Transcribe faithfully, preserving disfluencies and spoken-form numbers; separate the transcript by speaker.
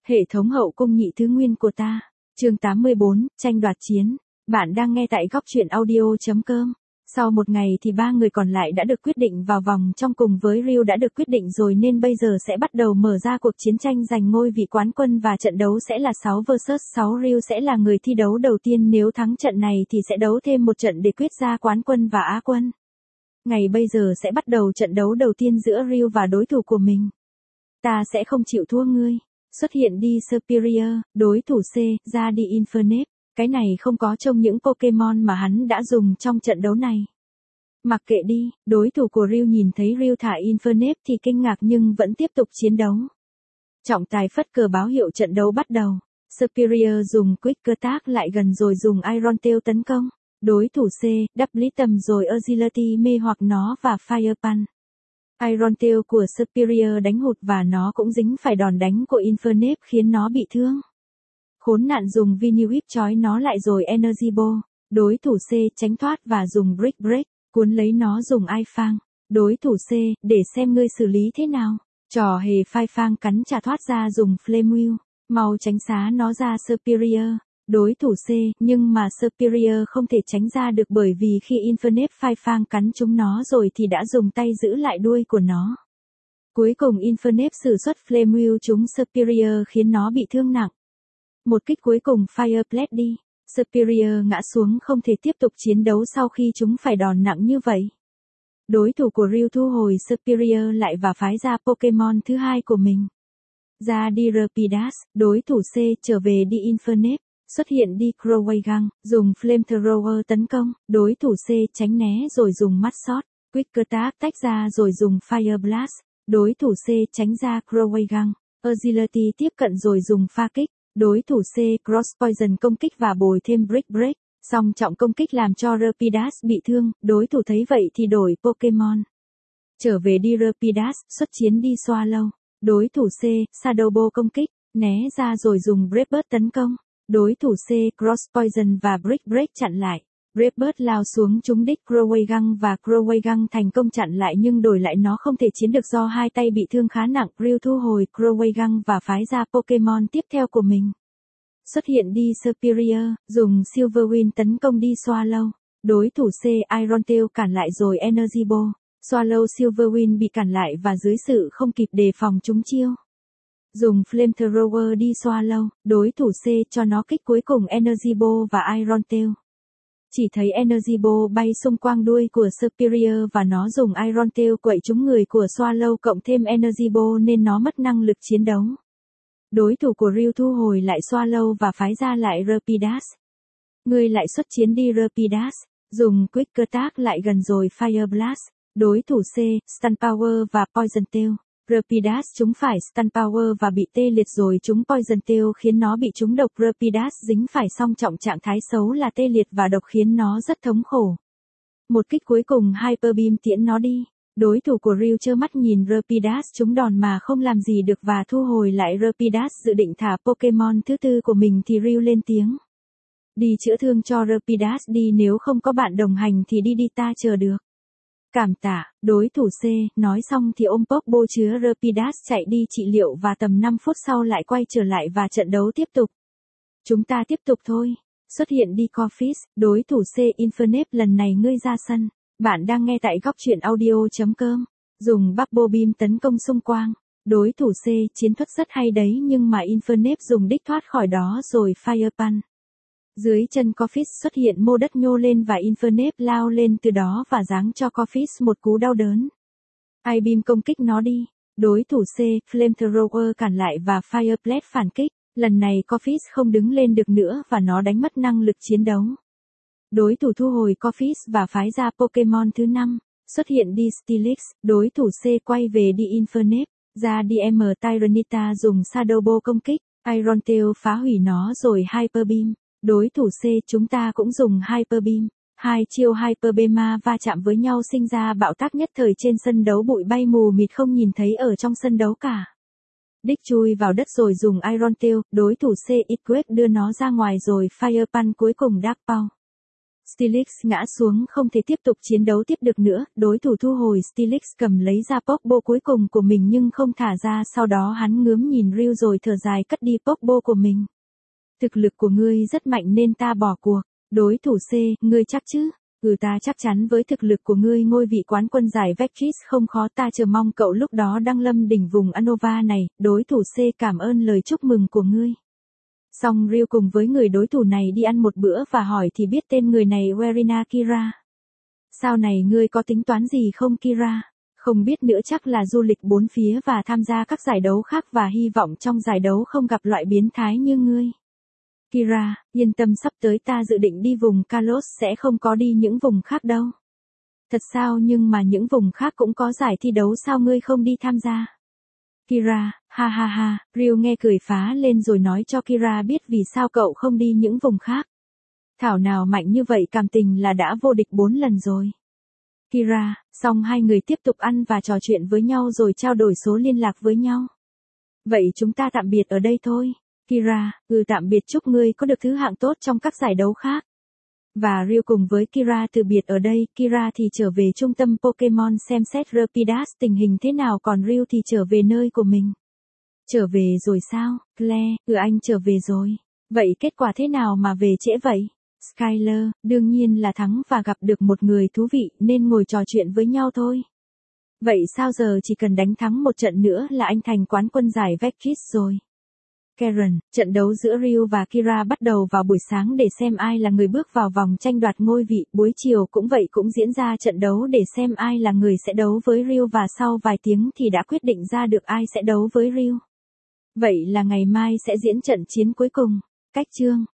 Speaker 1: Hệ thống hậu cung nhị thứ nguyên của ta. Chương tám mươi bốn, tranh đoạt chiến. Bạn đang nghe tại góc truyện audio chấm com. Sau một ngày thì ba người còn lại đã được quyết định vào vòng trong cùng với Ryu đã được quyết định rồi nên bây giờ sẽ bắt đầu mở ra cuộc chiến tranh giành ngôi vị quán quân và trận đấu sẽ là sáu versus sáu. Ryu sẽ là người thi đấu đầu tiên, nếu thắng trận này thì sẽ đấu thêm một trận để quyết ra quán quân và á quân. Ngày bây giờ sẽ bắt đầu trận đấu đầu tiên giữa Ryu và đối thủ của mình. Ta sẽ không chịu thua ngươi. Xuất hiện đi Superior, đối thủ C, ra đi Infernape. Cái này không có trong những Pokemon mà hắn đã dùng trong trận đấu này. Mặc kệ đi, đối thủ của Ryu nhìn thấy Ryu thả Infernape thì kinh ngạc nhưng vẫn tiếp tục chiến đấu. Trọng tài phất cờ báo hiệu trận đấu bắt đầu. Superior dùng Quick Attack lại gần rồi dùng Iron Tail tấn công. Đối thủ C, đắp lý tầm rồi Agility mê hoặc nó và Fire Punch. Iron Tail của Superior đánh hụt và nó cũng dính phải đòn đánh của Infernape khiến nó bị thương. Khốn nạn dùng Vinny Whip trói nó lại rồi Energy Ball. Đối thủ C tránh thoát và dùng Brick Break, cuốn lấy nó dùng Ai Phang. Đối thủ C, để xem ngươi xử lý thế nào. Trò hề phai phang cắn trả thoát ra dùng Flame Wheel, mau tránh xá nó ra Superior. Đối thủ C, nhưng mà Superior không thể tránh ra được bởi vì khi Infernape phai phang cắn trúng nó rồi thì đã dùng tay giữ lại đuôi của nó. Cuối cùng Infernape sử xuất Flame Wheel trúng Superior khiến nó bị thương nặng. Một kích cuối cùng Fire Blast đi. Superior ngã xuống không thể tiếp tục chiến đấu sau khi chúng phải đòn nặng như vậy. Đối thủ của Ryu thu hồi Superior lại và phái ra Pokemon thứ hai của mình. Ra đi Rapidash, đối thủ C trở về đi Infernape. Xuất hiện đi Croagunk, dùng Flamethrower tấn công, đối thủ C tránh né rồi dùng mắt shot, Quick Attack tách ra rồi dùng Fire Blast, đối thủ C tránh ra Croagunk, Agility tiếp cận rồi dùng pha kích, đối thủ C Cross Poison công kích và bồi thêm Brick Break, song trọng công kích làm cho Rapidash bị thương, đối thủ thấy vậy thì đổi Pokemon. Trở về đi Rapidash, xuất chiến đi Swallow, đối thủ C Shadow Ball công kích, né ra rồi dùng Brave Bird tấn công. Đối thủ C Cross Poison và Brick Break chặn lại. Brave Bird lao xuống trúng đích Croagunk và Croagunk thành công chặn lại nhưng đổi lại nó không thể chiến được do hai tay bị thương khá nặng. Ryu thu hồi Croagunk và phái ra Pokemon tiếp theo của mình. Xuất hiện đi Superior, dùng Silverwind tấn công đi Swallow. Đối thủ C Iron Tail cản lại rồi Energy Ball. Swallow Silverwind bị cản lại và dưới sự không kịp đề phòng trúng chiêu. Dùng Flamethrower đi Swallow, đối thủ C cho nó kích cuối cùng Energy Ball và Iron Tail. Chỉ thấy Energy Ball bay xung quanh đuôi của Superior và nó dùng Iron Tail quậy trúng người của Swallow cộng thêm Energy Ball nên nó mất năng lực chiến đấu. Đối thủ của Ryu thu hồi lại Swallow và phái ra lại Rapidash. Người lại xuất chiến đi Rapidash, dùng Quick Attack lại gần rồi Fire Blast. Đối thủ C, Stun Power và Poison Tail. Rapidash chúng phải Stun Power và bị tê liệt rồi chúng Poison Tail khiến nó bị trúng độc. Rapidash dính phải song trọng trạng thái xấu là tê liệt và độc khiến nó rất thống khổ. Một kích cuối cùng Hyper Beam tiễn nó đi. Đối thủ của Ryu trơ mắt nhìn Rapidash trúng đòn mà không làm gì được và thu hồi lại Rapidash dự định thả Pokemon thứ tư của mình thì Ryu lên tiếng. Đi chữa thương cho Rapidash đi, nếu không có bạn đồng hành thì đi đi, ta chờ được. Cảm tạ, đối thủ C, nói xong thì ôm Pokeball chứa Rapidash chạy đi trị liệu và tầm năm phút sau lại quay trở lại và trận đấu tiếp tục. Chúng ta tiếp tục thôi. Xuất hiện đi Corphis, đối thủ C Infernape, lần này ngươi ra sân. Bạn đang nghe tại góc truyện audio chấm com. Dùng Bubble Beam tấn công xung quanh. Đối thủ C chiến thuật rất hay đấy nhưng mà Infernape dùng đích thoát khỏi đó rồi Fire Punch. Dưới chân Corphis xuất hiện mô đất nhô lên và Infernape lao lên từ đó và giáng cho Corphis một cú đau đớn. Ice Beam công kích nó đi. Đối thủ C Flamethrower cản lại và Fire Blast phản kích. Lần này Corphis không đứng lên được nữa và nó đánh mất năng lực chiến đấu. Đối thủ thu hồi Corphis và phái ra Pokemon thứ năm. Xuất hiện đi Steelix. Đối thủ C quay về đi Infernape. Ra đi M Tyranitar dùng Shadow Ball công kích. Iron Tail phá hủy nó rồi Hyper Beam. Đối thủ C chúng ta cũng dùng Hyper Beam. Hai chiêu Hyper Beam va chạm với nhau sinh ra bão táp nhất thời trên sân đấu, bụi bay mù mịt không nhìn thấy ở trong sân đấu cả. Đích chui vào đất rồi dùng Iron Tail, đối thủ C Earthquake đưa nó ra ngoài rồi Fire Punch cuối cùng Dark Paw. Stilix ngã xuống không thể tiếp tục chiến đấu tiếp được nữa, đối thủ thu hồi Stilix cầm lấy ra Pogba cuối cùng của mình nhưng không thả ra, sau đó hắn ngướm nhìn Ryu rồi thở dài cất đi Pogba của mình. Thực lực của ngươi rất mạnh nên ta bỏ cuộc. Đối thủ C, ngươi chắc chứ? Ừ ta chắc chắn với thực lực của ngươi ngôi vị quán quân giải Vekis không khó, ta chờ mong cậu lúc đó đăng lâm đỉnh vùng Anova này. Đối thủ C cảm ơn lời chúc mừng của ngươi. Xong Ryu cùng với người đối thủ này đi ăn một bữa và hỏi thì biết tên người này Werina Kira. Sao này ngươi có tính toán gì không Kira? Không biết nữa, chắc là du lịch bốn phía và tham gia các giải đấu khác và hy vọng trong giải đấu không gặp loại biến thái như ngươi. Kira, yên tâm, sắp tới ta dự định đi vùng Kalos, sẽ không có đi những vùng khác đâu. Thật sao? Nhưng mà những vùng khác cũng có giải thi đấu, sao ngươi không đi tham gia? Kira, ha ha ha, Ryu nghe cười phá lên rồi nói cho Kira biết vì sao cậu không đi những vùng khác. Thảo nào mạnh như vậy, cảm tình là đã vô địch bốn lần rồi. Kira, xong hai người tiếp tục ăn và trò chuyện với nhau rồi trao đổi số liên lạc với nhau. Vậy chúng ta tạm biệt ở đây thôi. Kira, ừ tạm biệt, chúc ngươi có được thứ hạng tốt trong các giải đấu khác. Và Ryu cùng với Kira từ biệt ở đây, Kira thì trở về trung tâm Pokemon xem xét Rapidash tình hình thế nào, còn Ryu thì trở về nơi của mình. Trở về rồi sao, Claire? Ừ anh trở về rồi. Vậy kết quả thế nào mà về trễ vậy? Skyler, đương nhiên là thắng và gặp được một người thú vị nên ngồi trò chuyện với nhau thôi. Vậy sao giờ chỉ cần đánh thắng một trận nữa là anh thành quán quân giải Vekis rồi. Karen, trận đấu giữa Ryu và Kira bắt đầu vào buổi sáng để xem ai là người bước vào vòng tranh đoạt ngôi vị, buổi chiều cũng vậy, cũng diễn ra trận đấu để xem ai là người sẽ đấu với Ryu và sau vài tiếng thì đã quyết định ra được ai sẽ đấu với Ryu. Vậy là ngày mai sẽ diễn trận chiến cuối cùng. Cách chương